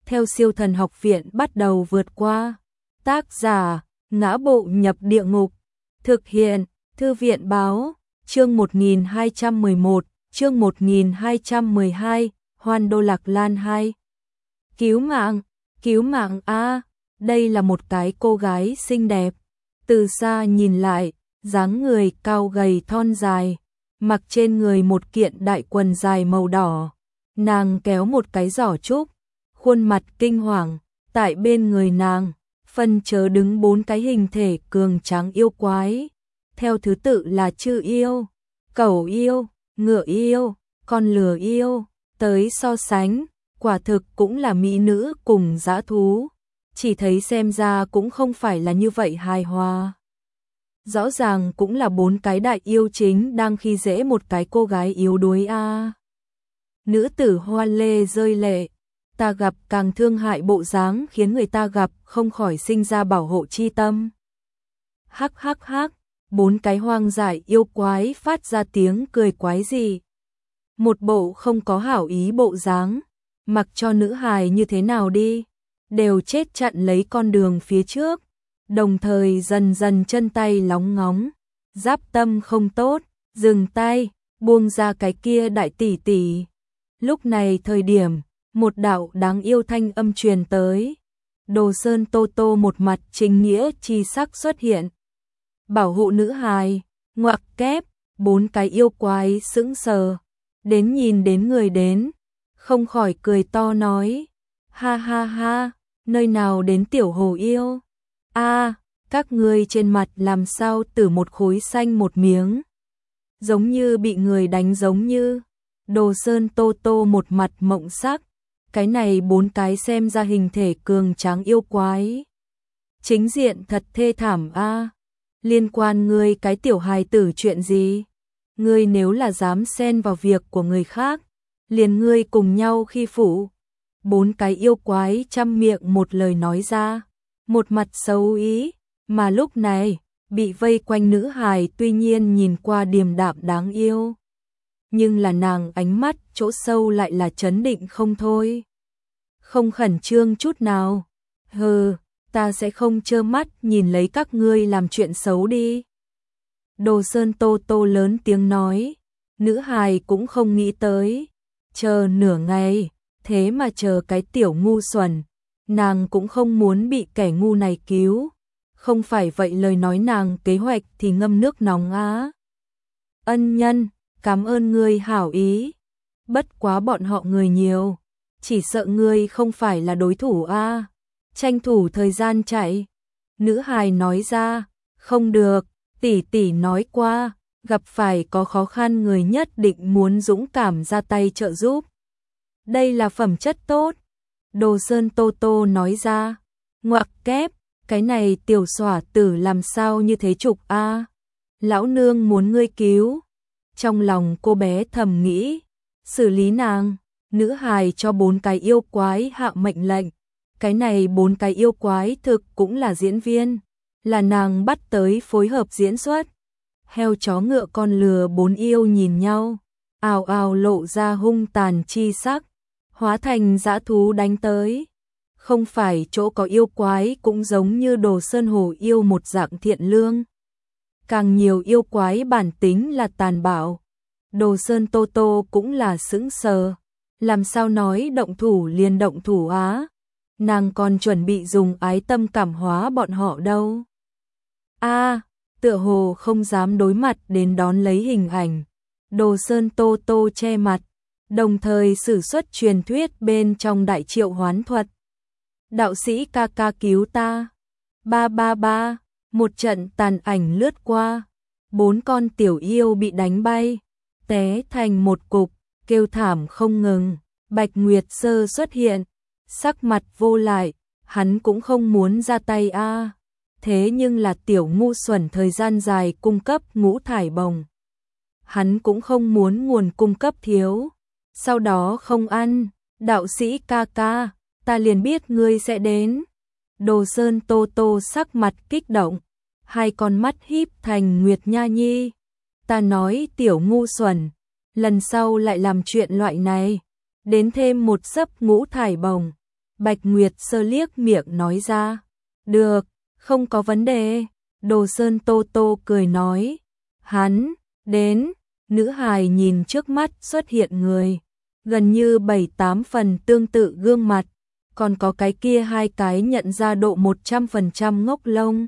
theo Siêu Thần Học Viện bắt đầu vượt qua. Tác giả: Ngã Bộ Nhập Địa Ngục. Thực hiện: Thư viện báo. Chương 1211, chương 1212, Hoan Đô Lạc Lan 2. Cứu mạng a. Đây là một cái cô gái xinh đẹp. Từ xa nhìn lại, dáng người cao gầy thon dài, mặc trên người một kiện đại quần dài màu đỏ. Nàng kéo một cái giỏ trúc, khuôn mặt kinh hoàng, tại bên người nàng, phân chớ đứng 4 cái hình thể cường tráng yêu quái. Theo thứ tự là chư yêu, cẩu yêu, ngựa yêu, con lừa yêu, tới so sánh, quả thực cũng là mỹ nữ cùng dã thú. Chỉ thấy xem ra cũng không phải là như vậy hài hòa. Rõ ràng cũng là 4 cái đại yêu chính đang khi dễ một cái cô gái yếu đuối a. Nữ tử hoa lê rơi lệ, ta gặp càng thương hại bộ dáng khiến người ta gặp không khỏi sinh ra bảo hộ chi tâm. Hắc hắc hắc, 4 cái hoang dại yêu quái phát ra tiếng cười quái dị. Một bộ không có hảo ý bộ dáng, mặc cho nữ hài như thế nào đi, đều chết chặn lấy con đường phía trước, đồng thời dần dần chân tay lóng ngóng. Giáp tâm không tốt, dừng tay, buông ra cái kia đại tỷ tỷ. Lúc này thời điểm, một đạo đáng yêu thanh âm truyền tới. Đồ Sơn Tô Tô một mặt chính nghĩa chi sắc xuất hiện. Bảo hộ nữ hài, ngoặc kép, 4 cái yêu quái sững sờ. Đến nhìn đến người đến, không khỏi cười to nói. Ha ha ha, nơi nào đến tiểu hồ yêu? A, các ngươi trên mặt làm sao từ một khối xanh một miếng? Giống như bị người đánh giống như. Đồ Sơn Tô Tô một mặt mộng sắc. Cái này 4 cái xem ra hình thể cường tráng yêu quái. Chính diện thật thê thảm a. Liên quan ngươi cái tiểu hài tử chuyện gì? Ngươi nếu là dám xen vào việc của người khác, liền ngươi cùng nhau khi phụ. 4 cái yêu quái trăm miệng một lời nói ra, một mặt xấu ý, mà lúc này, bị vây quanh nữ hài tuy nhiên nhìn qua điềm đạm đáng yêu. Nhưng là nàng ánh mắt chỗ sâu lại là chấn định không thôi. Không khẩn trương chút nào. Hừ, ta sẽ không trơ mắt nhìn lấy các ngươi làm chuyện xấu đi. Đồ Sơn Tô Tô lớn tiếng nói. Nữ hài cũng không nghĩ tới. Chờ nửa ngày, thế mà chờ cái tiểu ngu xuẩn. Nàng cũng không muốn bị kẻ ngu này cứu. Không phải vậy lời nói nàng kế hoạch thì ngâm nước nóng á. Ân nhân, cảm ơn ngươi hảo ý. Bất quá bọn họ người nhiều, chỉ sợ ngươi không phải là đối thủ a. Tranh thủ thời gian chạy. Nữ hài nói ra, không được, tỷ tỷ nói qua, gặp phải có khó khăn người nhất định muốn dũng cảm ra tay trợ giúp. Đây là phẩm chất tốt. Đồ Sơn Tô Tô nói ra, ngoặc kép, cái này tiểu xỏa tử làm sao như thế trục a? Lão nương muốn ngươi cứu. Trong lòng cô bé thầm nghĩ, xử lý nàng. Nữ hài cho 4 cái yêu quái hạ mệnh lệnh. Cái này 4 cái yêu quái thực cũng là diễn viên, là nàng bắt tới phối hợp diễn xuất. Heo chó ngựa con lừa 4 yêu nhìn nhau, ào ào lộ ra hung tàn chi sắc, hóa thành dã thú đánh tới. Không phải chỗ có yêu quái cũng giống như Đồ Sơn Hồ yêu một dạng thiện lương. Càng nhiều yêu quái bản tính là tàn bạo. Đồ Sơn Tô Tô cũng là sững sờ. Làm sao nói động thủ liền động thủ á? Nàng còn chuẩn bị dùng ái tâm cảm hóa bọn họ đâu. A, tựa hồ không dám đối mặt đến đón lấy hình ảnh. Đồ Sơn Tô Tô che mặt, đồng thời sử xuất truyền thuyết bên trong đại triệu hoán thuật. Đạo sĩ ca ca cứu ta. Ba ba ba, một trận tàn ảnh lướt qua. 4 con tiểu yêu bị đánh bay, té thành một cục, kêu thảm không ngừng. Bạch Nguyệt Sơ xuất hiện, sắc mặt vô lại, hắn cũng không muốn ra tay a. Thế nhưng là tiểu ngu xuẩn thời gian dài cung cấp ngũ thải bồng. Hắn cũng không muốn nguồn cung cấp thiếu. Sau đó không ăn, đạo sĩ ca ca, ta liền biết ngươi sẽ đến. Đồ Sơn Tô Tô sắc mặt kích động, 2 con mắt híp thành Nguyệt Nha Nhi. Ta nói tiểu ngu xuẩn, lần sau lại làm chuyện loại này, đến thêm một sấp ngũ thải bồng. Bạch Nguyệt Sơ liếc miệng nói ra. Được, không có vấn đề. Đồ Sơn Tô Tô cười nói. Hắn, đến, nữ hài nhìn trước mắt xuất hiện người. Gần như 7-8 phần tương tự gương mặt. Còn có cái kia hai cái nhận ra độ 100% ngốc lông.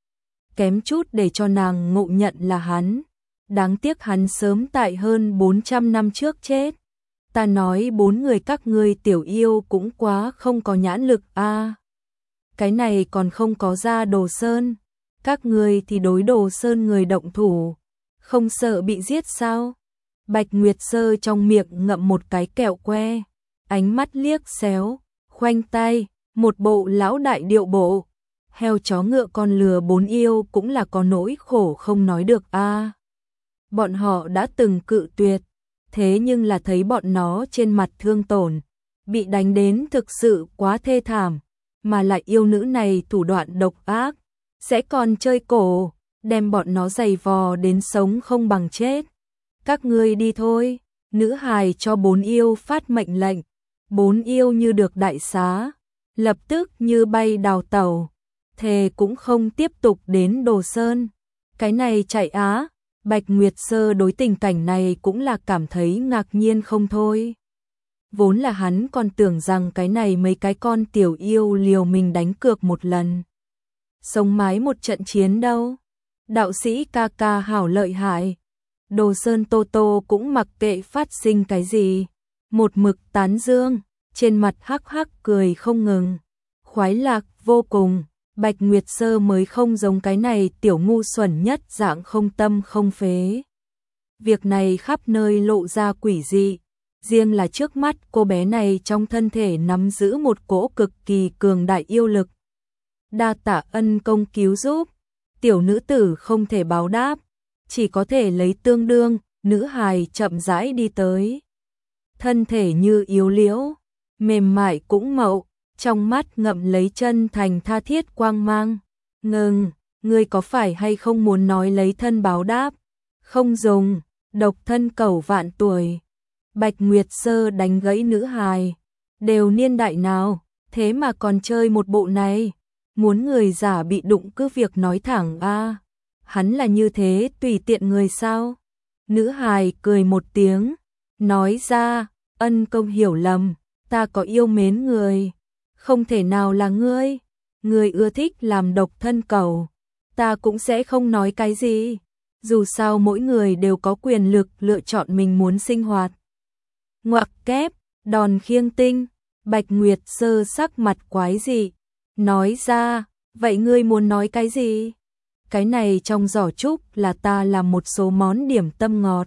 Kém chút để cho nàng ngộ nhận là hắn. Đáng tiếc hắn sớm tại hơn 400 năm trước chết. Ta nói 4 người các ngươi tiểu yêu cũng quá không có nhãn lực a. Cái này còn không có ra Đồ Sơn. Các ngươi thì đối Đồ Sơn người động thủ. Không sợ bị giết sao? Bạch Nguyệt Sơ trong miệng ngậm một cái kẹo que. Ánh mắt liếc xéo, khoanh tay, một bộ lão đại điệu bộ. Heo chó ngựa con lừa 4 yêu cũng là có nỗi khổ không nói được a. Bọn họ đã từng cự tuyệt. Thế nhưng là thấy bọn nó trên mặt thương tổn, bị đánh đến thực sự quá thê thảm, mà lại yêu nữ này thủ đoạn độc ác, sẽ còn chơi cổ, đem bọn nó giày vò đến sống không bằng chết. Các ngươi đi thôi, nữ hài cho 4 yêu phát mệnh lệnh, 4 yêu như được đại xá, lập tức như bay đào tẩu, thề cũng không tiếp tục đến Đồ Sơn. Cái này chạy á. Bạch Nguyệt Sơ đối tình cảnh này cũng là cảm thấy ngạc nhiên không thôi. Vốn là hắn còn tưởng rằng cái này mấy cái con tiểu yêu liều mình đánh cược một lần. Sống mái một trận chiến đâu. Đạo sĩ ca ca hảo lợi hại. Đồ Sơn Tô Tô cũng mặc kệ phát sinh cái gì. Một mực tán dương, trên mặt hắc hắc cười không ngừng. Khoái lạc vô cùng. Bạch Nguyệt Sơ mới không giống cái này tiểu ngu xuẩn nhất dạng không tâm không phế. Việc này khắp nơi lộ ra quỷ dị, riêng là trước mắt cô bé này trong thân thể nắm giữ một cỗ cực kỳ cường đại yêu lực. Đa tạ ân công cứu giúp, tiểu nữ tử không thể báo đáp, chỉ có thể lấy tương đương, nữ hài chậm rãi đi tới. Thân thể như yếu liễu, mềm mại cũng mậu. Trong mắt ngậm lấy chân thành tha thiết quang mang. Ngừng, ngươi có phải hay không muốn nói lấy thân báo đáp? Không dùng, độc thân cẩu vạn tuổi. Bạch Nguyệt Sơ đánh gãy nữ hài. Đều niên đại nào, thế mà còn chơi một bộ này. Muốn người giả bị đụng cứ việc nói thẳng a. Hắn là như thế tùy tiện người sao? Nữ hài cười một tiếng, nói ra, ân công hiểu lầm, ta có yêu mến người. Không thể nào là ngươi, ngươi ưa thích làm độc thân cẩu, ta cũng sẽ không nói cái gì, dù sao mỗi người đều có quyền lực lựa chọn mình muốn sinh hoạt. Ngoặc kép, đòn khiêng tinh, Bạch Nguyệt Sơ sắc mặt quái dị, nói ra, vậy ngươi muốn nói cái gì? Cái này trong giỏ trúc là ta làm một số món điểm tâm ngọt.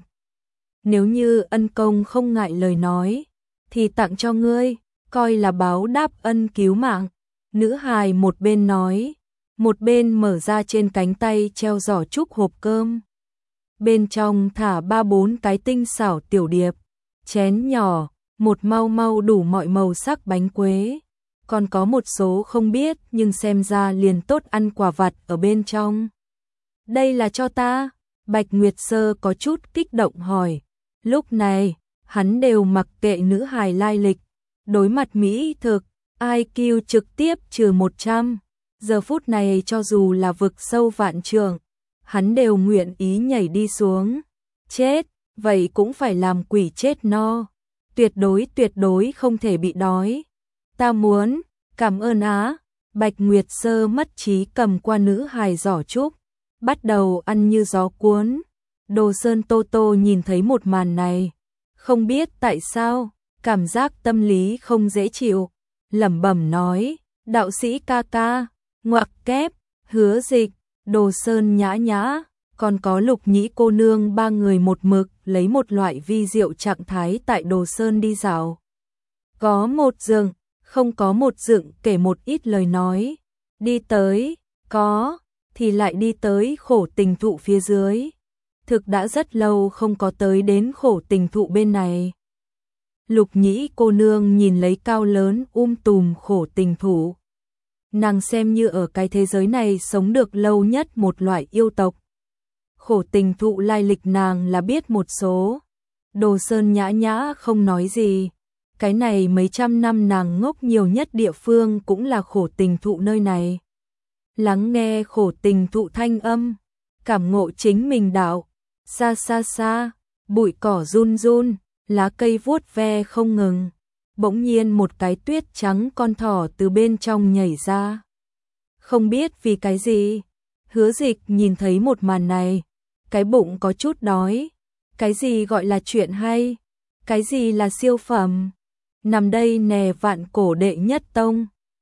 Nếu như ân công không ngại lời nói, thì tặng cho ngươi. Coi là báo đáp ân cứu mạng. Nữ hài một bên nói, một bên mở ra trên cánh tay treo giỏ trúc hộp cơm. Bên trong thả 3-4 cái tinh xảo tiểu điệp, chén nhỏ, một mau mau đủ mọi màu sắc bánh quế. Còn có một số không biết nhưng xem ra liền tốt ăn quả vặt ở bên trong. Đây là cho ta? Bạch Nguyệt Sơ có chút kích động hỏi. Lúc này, hắn đều mặc kệ nữ hài lai lịch. Đối mặt mỹ thực, IQ trực tiếp trừ 100. Giờ phút này cho dù là vực sâu vạn trượng, hắn đều nguyện ý nhảy đi xuống. Chết, vậy cũng phải làm quỷ chết no. Tuyệt đối không thể bị đói. Ta muốn, cảm ơn á. Bạch Nguyệt Sơ mất trí cầm qua nữ hài giỏ trúc, bắt đầu ăn như gió cuốn. Đồ Sơn Tô Tô nhìn thấy một màn này, không biết tại sao, cảm giác tâm lý không dễ chịu, lẩm bẩm nói, đạo sĩ ca ca, ngoặc kép, Hứa Dịch, Đồ Sơn nhã nhã, còn có Lục Nhĩ cô nương, ba người một mực lấy một loại vi diệu trạng thái tại Đồ Sơn đi dạo. Có một dừng, không có một dựng kể một ít lời nói, đi tới, có, thì lại đi tới khổ tình thụ phía dưới. Thực đã rất lâu không có tới đến khổ tình thụ bên này. Lục Nhĩ cô nương nhìn lấy cao lớn tùm khổ tình thụ. Nàng xem như ở cái thế giới này sống được lâu nhất một loại yêu tộc. Khổ tình thụ lai lịch nàng là biết một số. Đồ Sơn nhã nhã không nói gì, cái này mấy trăm năm nàng ngốc nhiều nhất địa phương cũng là khổ tình thụ nơi này. Lắng nghe khổ tình thụ thanh âm, cảm ngộ chính mình đạo, xa xa xa, bụi cỏ run run, lá cây vuốt ve không ngừng. Bỗng nhiên một cái tuyết trắng con thỏ từ bên trong nhảy ra. Không biết vì cái gì, Hứa Dịch nhìn thấy một màn này, cái bụng có chút đói. Cái gì gọi là chuyện hay? Cái gì là siêu phẩm? Nằm đây nè vạn cổ đệ nhất tông.